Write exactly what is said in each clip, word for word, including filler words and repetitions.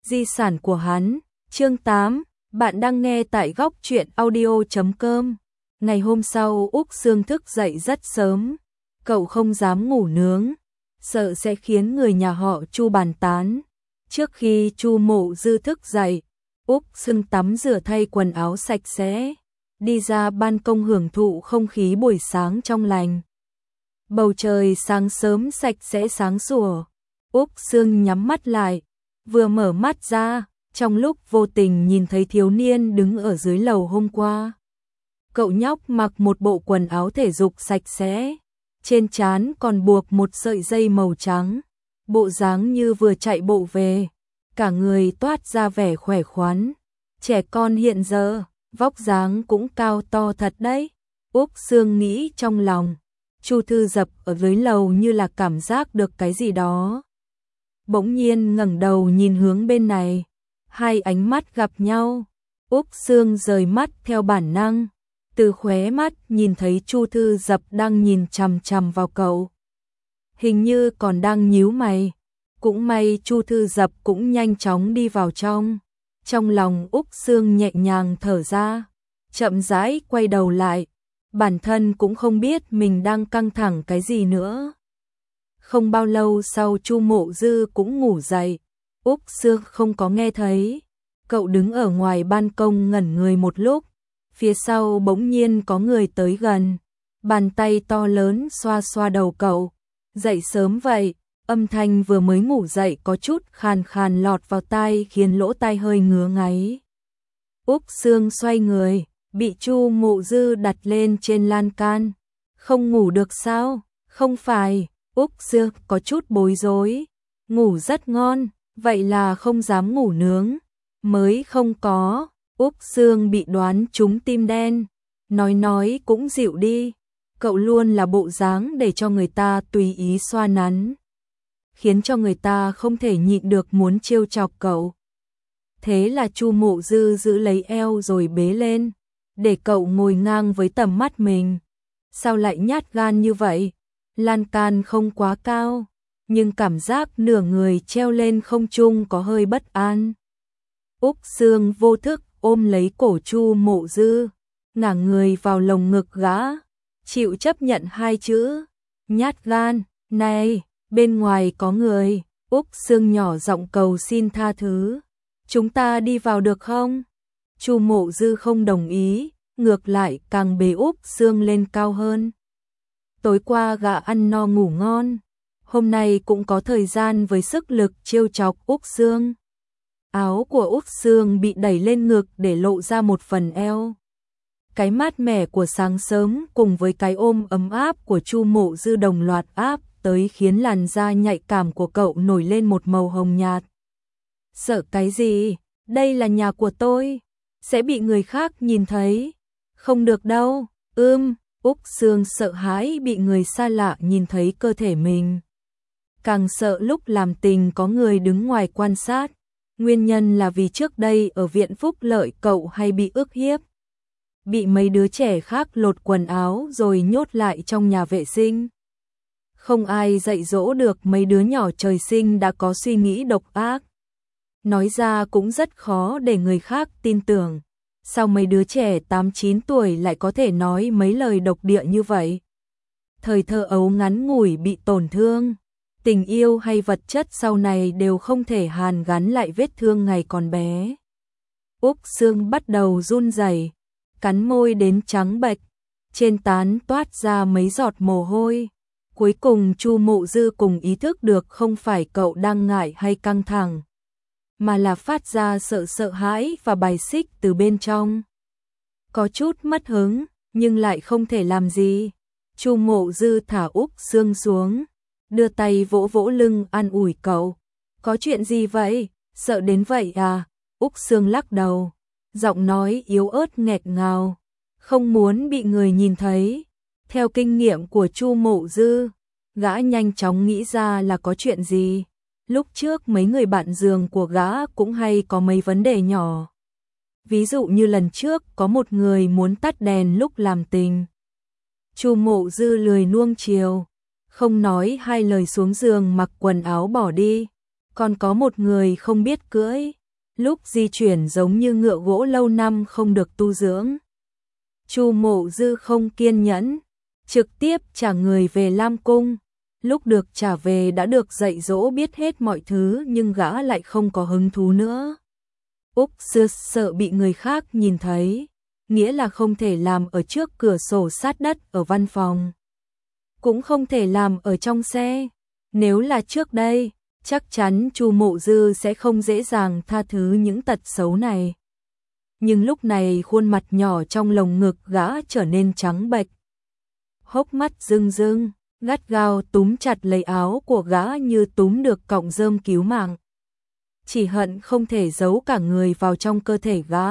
di sản của hắn. Chương tám, bạn đang nghe tại góc truyện audio chấm com. Ngày hôm sau Úc Sương thức dậy rất sớm, cậu không dám ngủ nướng, sợ sẽ khiến người nhà họ Chu bàn tán. Trước khi Chu Mộ Dư thức dậy, Úc Sương tắm rửa thay quần áo sạch sẽ, đi ra ban công hưởng thụ không khí buổi sáng trong lành. Bầu trời sáng sớm sạch sẽ sáng sủa, Úc Sương nhắm mắt lại, vừa mở mắt ra, trong lúc vô tình nhìn thấy thiếu niên đứng ở dưới lầu hôm qua. Cậu nhóc mặc một bộ quần áo thể dục sạch sẽ, trên trán còn buộc một sợi dây màu trắng, bộ dáng như vừa chạy bộ về, cả người toát ra vẻ khỏe khoắn. Trẻ con hiện giờ, vóc dáng cũng cao to thật đấy. Úc Sương nghĩ trong lòng. Chu Thư Dập ở dưới lầu như là cảm giác được cái gì đó. Bỗng nhiên ngẩng đầu nhìn hướng bên này, hai ánh mắt gặp nhau. Úc Sương rời mắt theo bản năng, từ khóe mắt nhìn thấy Chu Thư Dập đang nhìn chằm chằm vào cậu. Hình như còn đang nhíu mày. Cũng may Chu Thư Dập cũng nhanh chóng đi vào trong. Trong lòng Úc Sương nhẹ nhàng thở ra, chậm rãi quay đầu lại. Bản thân cũng không biết mình đang căng thẳng cái gì nữa. Không bao lâu sau Chu Mộ Dư cũng ngủ dậy, Úc Sương không có nghe thấy. Cậu đứng ở ngoài ban công ngẩn người một lúc, phía sau bỗng nhiên có người tới gần, bàn tay to lớn xoa xoa đầu cậu. Dậy sớm vậy, âm thanh vừa mới ngủ dậy có chút khàn khàn lọt vào tai khiến lỗ tai hơi ngứa ngáy. Úc Sương xoay người, bị Chu Mộ Dư đặt lên trên lan can. Không ngủ được sao? Không phải, Úc Sương có chút bối rối. Ngủ rất ngon, vậy là không dám ngủ nướng. Mới không có, Úc Sương bị đoán trúng tim đen. Nói nói cũng dịu đi, cậu luôn là bộ dáng để cho người ta tùy ý xoa nắn, khiến cho người ta không thể nhịn được muốn trêu chọc cậu. Thế là Chu Mộ Dư giữ lấy eo rồi bế lên, để cậu ngồi ngang với tầm mắt mình. Sao lại nhát gan như vậy? Lan can không quá cao, nhưng cảm giác nửa người treo lên không trung có hơi bất an. Úc Sương vô thức ôm lấy cổ Chu Mộ Dư, ngả người vào lồng ngực gã, chịu chấp nhận hai chữ, nhát gan. Này, bên ngoài có người. Úc Sương nhỏ giọng cầu xin tha thứ. Chúng ta đi vào được không? Chu Mộ Dư không đồng ý, ngược lại càng bế Úc Sương lên cao hơn. Tối qua gã ăn no ngủ ngon, hôm nay cũng có thời gian với sức lực trêu chọc Úc Sương. Áo của Úc Sương bị đẩy lên ngực để lộ ra một phần eo. Cái mát mẻ của sáng sớm cùng với cái ôm ấm áp của Chu Mộ Dư đồng loạt áp tới khiến làn da nhạy cảm của cậu nổi lên một màu hồng nhạt. Sợ cái gì? Đây là nhà của tôi, sẽ bị người khác nhìn thấy. Không được đâu. Ưm, Úc Sương sợ hãi bị người xa lạ nhìn thấy cơ thể mình. Càng sợ lúc làm tình có người đứng ngoài quan sát. Nguyên nhân là vì trước đây ở viện phúc lợi cậu hay bị ức hiếp, bị mấy đứa trẻ khác lột quần áo rồi nhốt lại trong nhà vệ sinh. Không ai dạy dỗ được mấy đứa nhỏ trời sinh đã có suy nghĩ độc ác. Nói ra cũng rất khó để người khác tin tưởng. Sao mấy đứa trẻ tám chín tuổi lại có thể nói mấy lời độc địa như vậy? Thời thơ ấu ngắn ngủi bị tổn thương, tình yêu hay vật chất sau này đều không thể hàn gắn lại vết thương ngày còn bé. Úc Sương bắt đầu run rẩy, cắn môi đến trắng bệch, trên trán toát ra mấy giọt mồ hôi. Cuối cùng Chu Mộ Dư cùng ý thức được không phải cậu đang ngại hay căng thẳng, mà là phát ra sợ sợ hãi và bài xích từ bên trong. Có chút mất hứng, nhưng lại không thể làm gì. Chu Mộ Dư thả Úc Sương xuống, đưa tay vỗ vỗ lưng an ủi cậu. Có chuyện gì vậy? Sợ đến vậy à? Úc Sương lắc đầu, giọng nói yếu ớt nghẹt ngào. Không muốn bị người nhìn thấy. Theo kinh nghiệm của Chu Mộ Dư, gã nhanh chóng nghĩ ra là có chuyện gì. Lúc trước mấy người bạn giường của gã cũng hay có mấy vấn đề nhỏ. Ví dụ như lần trước có một người muốn tắt đèn lúc làm tình. Chu Mộ Dư lười nuông chiều, không nói hai lời xuống giường mặc quần áo bỏ đi. còn có một người không biết cưỡi, lúc di chuyển giống như ngựa gỗ lâu năm không được tu dưỡng. Chu Mộ Dư không kiên nhẫn, trực tiếp trả người về Lam Cung. Lúc được trả về đã được dạy dỗ biết hết mọi thứ nhưng gã lại không có hứng thú nữa. Úc Sư sợ bị người khác nhìn thấy, nghĩa là không thể làm ở trước cửa sổ sát đất ở văn phòng. Cũng không thể làm ở trong xe. Nếu là trước đây, chắc chắn Chu Mộ Dư sẽ không dễ dàng tha thứ những tật xấu này. Nhưng lúc này khuôn mặt nhỏ trong lồng ngực gã trở nên trắng bệch. Hốc mắt rưng rưng, gắt gao túm chặt lấy áo của gã như túm được cọng rơm cứu mạng. Chỉ hận không thể giấu cả người vào trong cơ thể gã.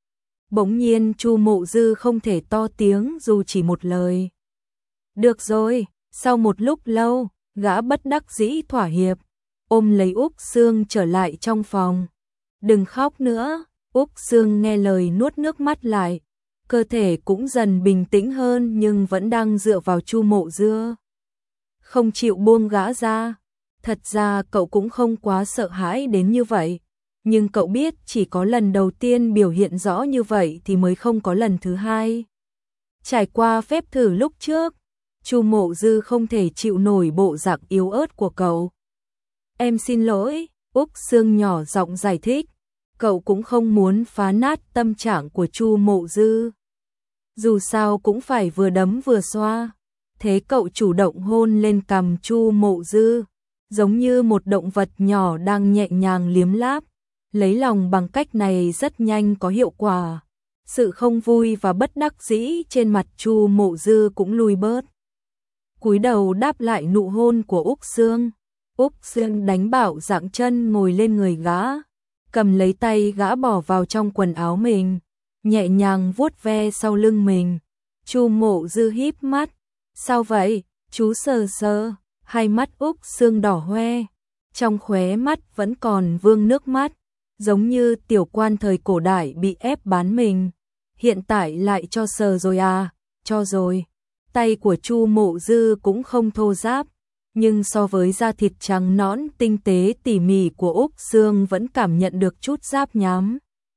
Bỗng nhiên Chu Mộ Dư không thể to tiếng dù chỉ một lời. Được rồi, sau một lúc lâu, gã bất đắc dĩ thỏa hiệp, ôm lấy Úc Sương trở lại trong phòng. Đừng khóc nữa, Úc Sương nghe lời nuốt nước mắt lại, cơ thể cũng dần bình tĩnh hơn nhưng vẫn đang dựa vào Chu Mộ Dư. Không chịu buông gã ra. Thật ra cậu cũng không quá sợ hãi đến như vậy, nhưng cậu biết chỉ có lần đầu tiên biểu hiện rõ như vậy thì mới không có lần thứ hai. Trải qua phép thử lúc trước, Chu Mộ Dư không thể chịu nổi bộ dạng yếu ớt của cậu. Em xin lỗi, Úc Sương nhỏ giọng giải thích, cậu cũng không muốn phá nát tâm trạng của Chu Mộ Dư. Dù sao cũng phải vừa đấm vừa xoa, thế cậu chủ động hôn lên cằm Chu Mộ Dư, giống như một động vật nhỏ đang nhẹ nhàng liếm láp. Lấy lòng bằng cách này rất nhanh có hiệu quả. Sự không vui và bất đắc dĩ trên mặt Chu Mộ Dư cũng lui bớt. Cúi đầu đáp lại nụ hôn của Úc Sương. Úc Sương đánh bạo dạng chân ngồi lên người gã, cầm lấy tay gã bỏ vào trong quần áo mình, nhẹ nhàng vuốt ve sau lưng mình. Chu Mộ Dư híp mắt. Sao vậy? Chú sờ sờ. Hai mắt Úc Sương đỏ hoe, trong khóe mắt vẫn còn vương nước mắt, giống như tiểu quan thời cổ đại bị ép bán mình. Hiện tại lại cho sờ rồi à? Cho rồi. Tay của Chu Mộ Dư cũng không thô ráp, nhưng so với da thịt trắng nõn tinh tế tỉ mỉ của Úc Sương vẫn cảm nhận được chút ráp nhám.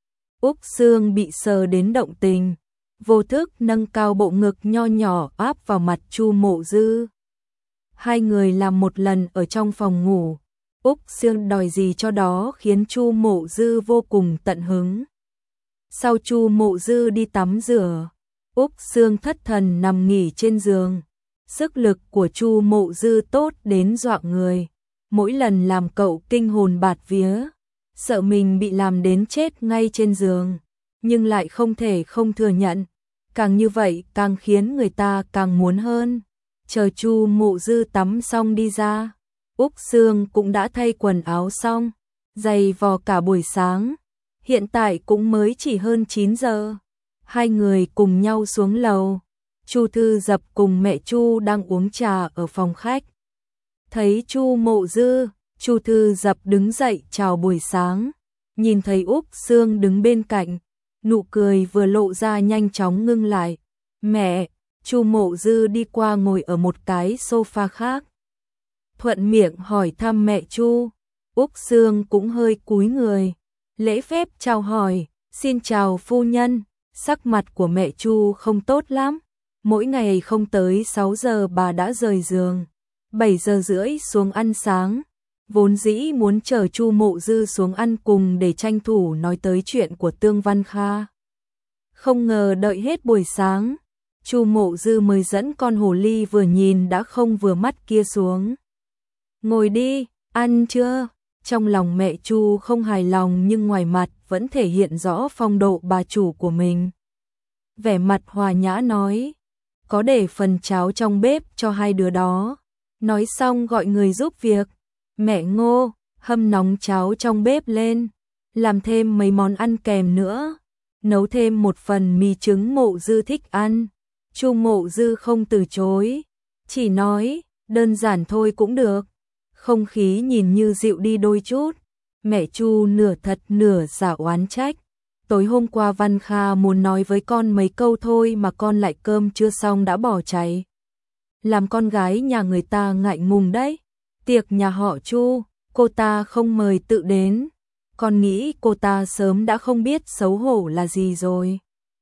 Úc Sương bị sờ đến động tình, vô thức nâng cao bộ ngực nho nhỏ áp vào mặt Chu Mộ Dư. Hai người làm một lần ở trong phòng ngủ, Úc Sương đòi gì cho đó khiến Chu Mộ Dư vô cùng tận hứng. Sau Chu Mộ Dư đi tắm rửa, Úc Sương thất thần nằm nghỉ trên giường. Sức lực của Chu Mộ Dư tốt đến dọa người, mỗi lần làm cậu kinh hồn bạt vía, sợ mình bị làm đến chết ngay trên giường, nhưng lại không thể không thừa nhận, càng như vậy càng khiến người ta càng muốn hơn. Chờ Chu Mộ Dư tắm xong đi ra, Úc Sương cũng đã thay quần áo xong, giày vò cả buổi sáng, hiện tại cũng mới chỉ hơn chín giờ. Hai người cùng nhau xuống lầu, Chu Thư Dập cùng mẹ Chu đang uống trà ở phòng khách. Thấy Chu Mộ Dư, Chu Thư Dập đứng dậy chào buổi sáng, nhìn thấy Úc Sương đứng bên cạnh, nụ cười vừa lộ ra nhanh chóng ngưng lại. Mẹ! Chu Mộ Dư đi qua ngồi ở một cái sofa khác, thuận miệng hỏi thăm mẹ Chu. Úc Sương cũng hơi cúi người, lễ phép chào hỏi, xin chào phu nhân. Sắc mặt của mẹ Chu không tốt lắm, mỗi ngày không tới sáu giờ bà đã rời giường, bảy giờ rưỡi xuống ăn sáng, vốn dĩ muốn chờ Chu Mộ Dư xuống ăn cùng để tranh thủ nói tới chuyện của Tương Văn Kha. Không ngờ đợi hết buổi sáng, Chu Mộ Dư mới dẫn con hồ ly vừa nhìn đã không vừa mắt kia xuống. Ngồi đi, ăn chưa? Trong lòng mẹ Chu không hài lòng nhưng ngoài mặt vẫn thể hiện rõ phong độ bà chủ của mình. Vẻ mặt hòa nhã nói, có để phần cháo trong bếp cho hai đứa đó. Nói xong gọi người giúp việc. Mẹ Ngô, hâm nóng cháo trong bếp lên, làm thêm mấy món ăn kèm nữa, nấu thêm một phần mì trứng Mộ Dư thích ăn. Chu Mộ Dư không từ chối, chỉ nói, đơn giản thôi cũng được. Không khí nhìn như dịu đi đôi chút. Mẹ Chu nửa thật nửa giả oán trách. Tối hôm qua Văn Kha muốn nói với con mấy câu thôi mà con lại cơm chưa xong đã bỏ chạy. Làm con gái nhà người ta ngại ngùng đấy. Tiệc nhà họ Chu, cô ta không mời tự đến, con nghĩ cô ta sớm đã không biết xấu hổ là gì rồi.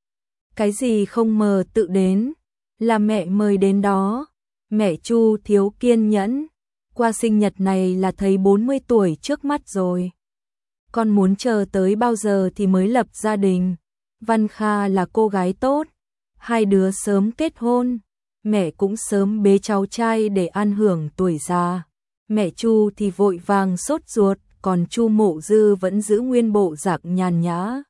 Cái gì không mời tự đến, là mẹ mời đến đó. Mẹ Chu thiếu kiên nhẫn, qua sinh nhật này là thấy bốn mươi tuổi trước mắt rồi. Con muốn chờ tới bao giờ thì mới lập gia đình. Văn Kha là cô gái tốt, hai đứa sớm kết hôn, mẹ cũng sớm bế cháu trai để ăn hưởng tuổi già. Mẹ Chu thì vội vàng sốt ruột, còn Chu Mộ Dư vẫn giữ nguyên bộ dạng nhàn nhã.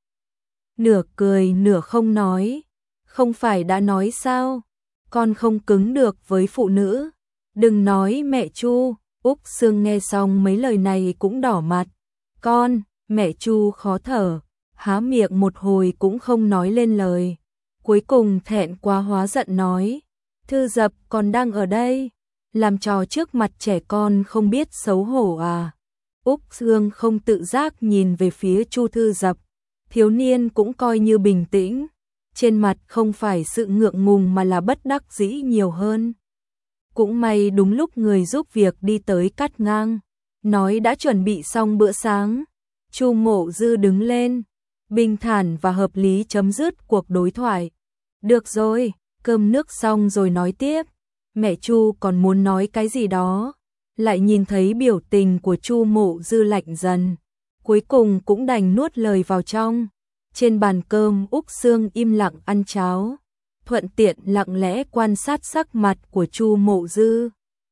Nửa cười nửa không nói, không phải đã nói sao, con không cứng được với phụ nữ. Đừng nói mẹ Chu, Úc Sương nghe xong mấy lời này cũng đỏ mặt. Con, mẹ Chu khó thở, há miệng một hồi cũng không nói lên lời. Cuối cùng thẹn quá hóa giận nói, Thư Dập còn đang ở đây, làm trò trước mặt trẻ con không biết xấu hổ à. Úc Sương không tự giác nhìn về phía Chu Thư Dập, thiếu niên cũng coi như bình tĩnh, trên mặt không phải sự ngượng ngùng mà là bất đắc dĩ nhiều hơn. Cũng may đúng lúc người giúp việc đi tới cắt ngang, nói đã chuẩn bị xong bữa sáng. Chu Mộ Dư đứng lên, bình thản và hợp lý chấm dứt cuộc đối thoại. Được rồi, cơm nước xong rồi nói tiếp. Mẹ Chu còn muốn nói cái gì đó, lại nhìn thấy biểu tình của Chu Mộ Dư lạnh dần, cuối cùng cũng đành nuốt lời vào trong. Trên bàn cơm Úc Sương im lặng ăn cháo, thuận tiện lặng lẽ quan sát sắc mặt của Chu Mộ Dư.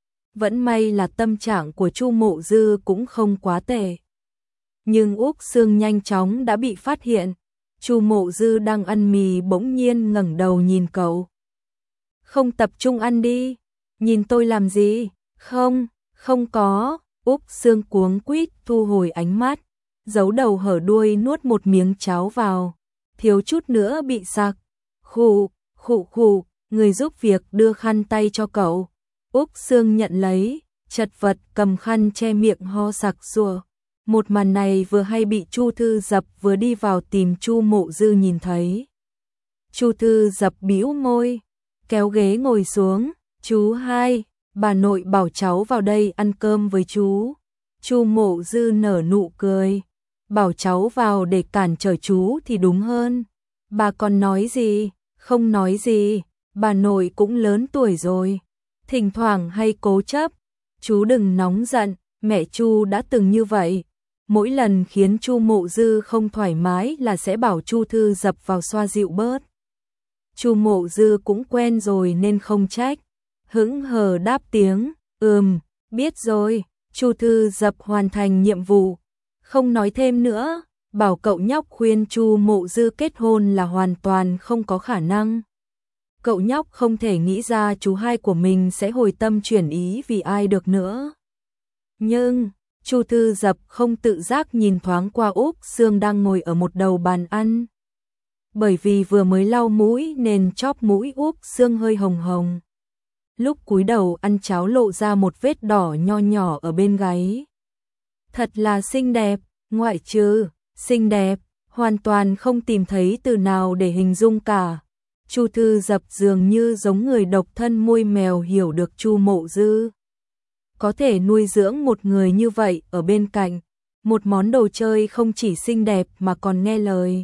Vẫn may là tâm trạng của Chu Mộ Dư cũng không quá tệ. Nhưng Úc Sương nhanh chóng đã bị phát hiện. Chu Mộ Dư đang ăn mì bỗng nhiên ngẩng đầu nhìn cậu. Không tập trung ăn đi, nhìn tôi làm gì? Không, không có. Úc Sương cuống quýt thu hồi ánh mắt, giấu đầu hở đuôi nuốt một miếng cháo vào, thiếu chút nữa bị sặc. Khụ, khụ khụ, người giúp việc đưa khăn tay cho cậu. Úc Sương nhận lấy, chật vật cầm khăn che miệng ho sặc sụa. Một màn này vừa hay bị Chu Thư Dập vừa đi vào tìm Chu Mộ Dư nhìn thấy. Chu Thư Dập bĩu môi, kéo ghế ngồi xuống. Chú hai, bà nội bảo cháu vào đây ăn cơm với chú. Chu Mộ Dư nở nụ cười, bảo cháu vào để cản trở chú thì đúng hơn. Bà còn nói gì? Không nói gì, bà nội cũng lớn tuổi rồi, thỉnh thoảng hay cố chấp. Chú đừng nóng giận, mẹ Chu đã từng như vậy. Mỗi lần khiến Chu Mộ Dư không thoải mái là sẽ bảo Chu Thư Dập vào xoa dịu bớt. Chu Mộ Dư cũng quen rồi nên không trách, hững hờ đáp tiếng, ừm, biết rồi. Chu Thư Dập hoàn thành nhiệm vụ, không nói thêm nữa, bảo cậu nhóc khuyên Chu Mộ Dư kết hôn là hoàn toàn không có khả năng. Cậu nhóc không thể nghĩ ra chú hai của mình sẽ hồi tâm chuyển ý vì ai được nữa. Nhưng Chu Thư Dập không tự giác nhìn thoáng qua Úc Sương đang ngồi ở một đầu bàn ăn. Bởi vì vừa mới lau mũi nên chóp mũi Úc Sương hơi hồng hồng. Lúc cúi đầu ăn cháo lộ ra một vết đỏ nho nhỏ ở bên gáy. Thật là xinh đẹp, ngoại trừ xinh đẹp, hoàn toàn không tìm thấy từ nào để hình dung cả. Chu Thư Dập dường như giống người độc thân môi mèo hiểu được Chu Mộ Dư. Có thể nuôi dưỡng một người như vậy ở bên cạnh, một món đồ chơi không chỉ xinh đẹp mà còn nghe lời.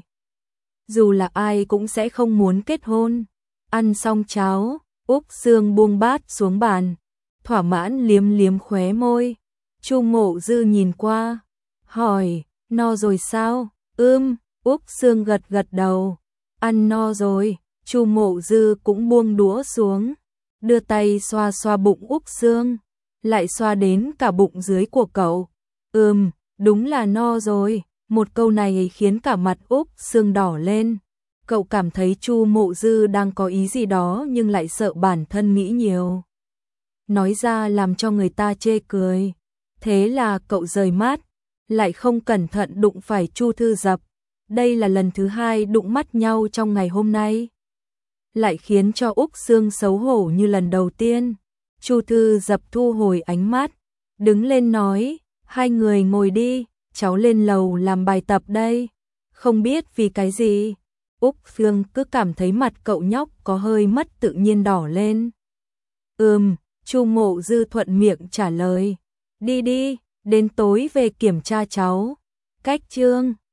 Dù là ai cũng sẽ không muốn kết hôn. Ăn xong cháo, Úc Sương buông bát xuống bàn, thỏa mãn liếm liếm khóe môi. Chu Mộ Dư nhìn qua, hỏi, no rồi sao? Ưm, Úc Sương gật gật đầu, ăn no rồi. Chu Mộ Dư cũng buông đũa xuống, đưa tay xoa xoa bụng Úc Sương, lại xoa đến cả bụng dưới của cậu. Ừm, đúng là no rồi. Một câu này khiến cả mặt Úc Sương đỏ lên. Cậu cảm thấy Chu Mộ Dư đang có ý gì đó nhưng lại sợ bản thân nghĩ nhiều, nói ra làm cho người ta chê cười. Thế là cậu rời mắt, lại không cẩn thận đụng phải Chu Thư Dập. Đây là lần thứ hai đụng mắt nhau trong ngày hôm nay, lại khiến cho Úc Sương xấu hổ như lần đầu tiên. Chu Thư Dập thu hồi ánh mắt, đứng lên nói, hai người ngồi đi, cháu lên lầu làm bài tập đây. Không biết vì cái gì, Úc Sương cứ cảm thấy mặt cậu nhóc có hơi mất tự nhiên đỏ lên. Ừm, Chu Mộ Dư thuận miệng trả lời, đi đi. đến tối về kiểm tra cháu. Cách chương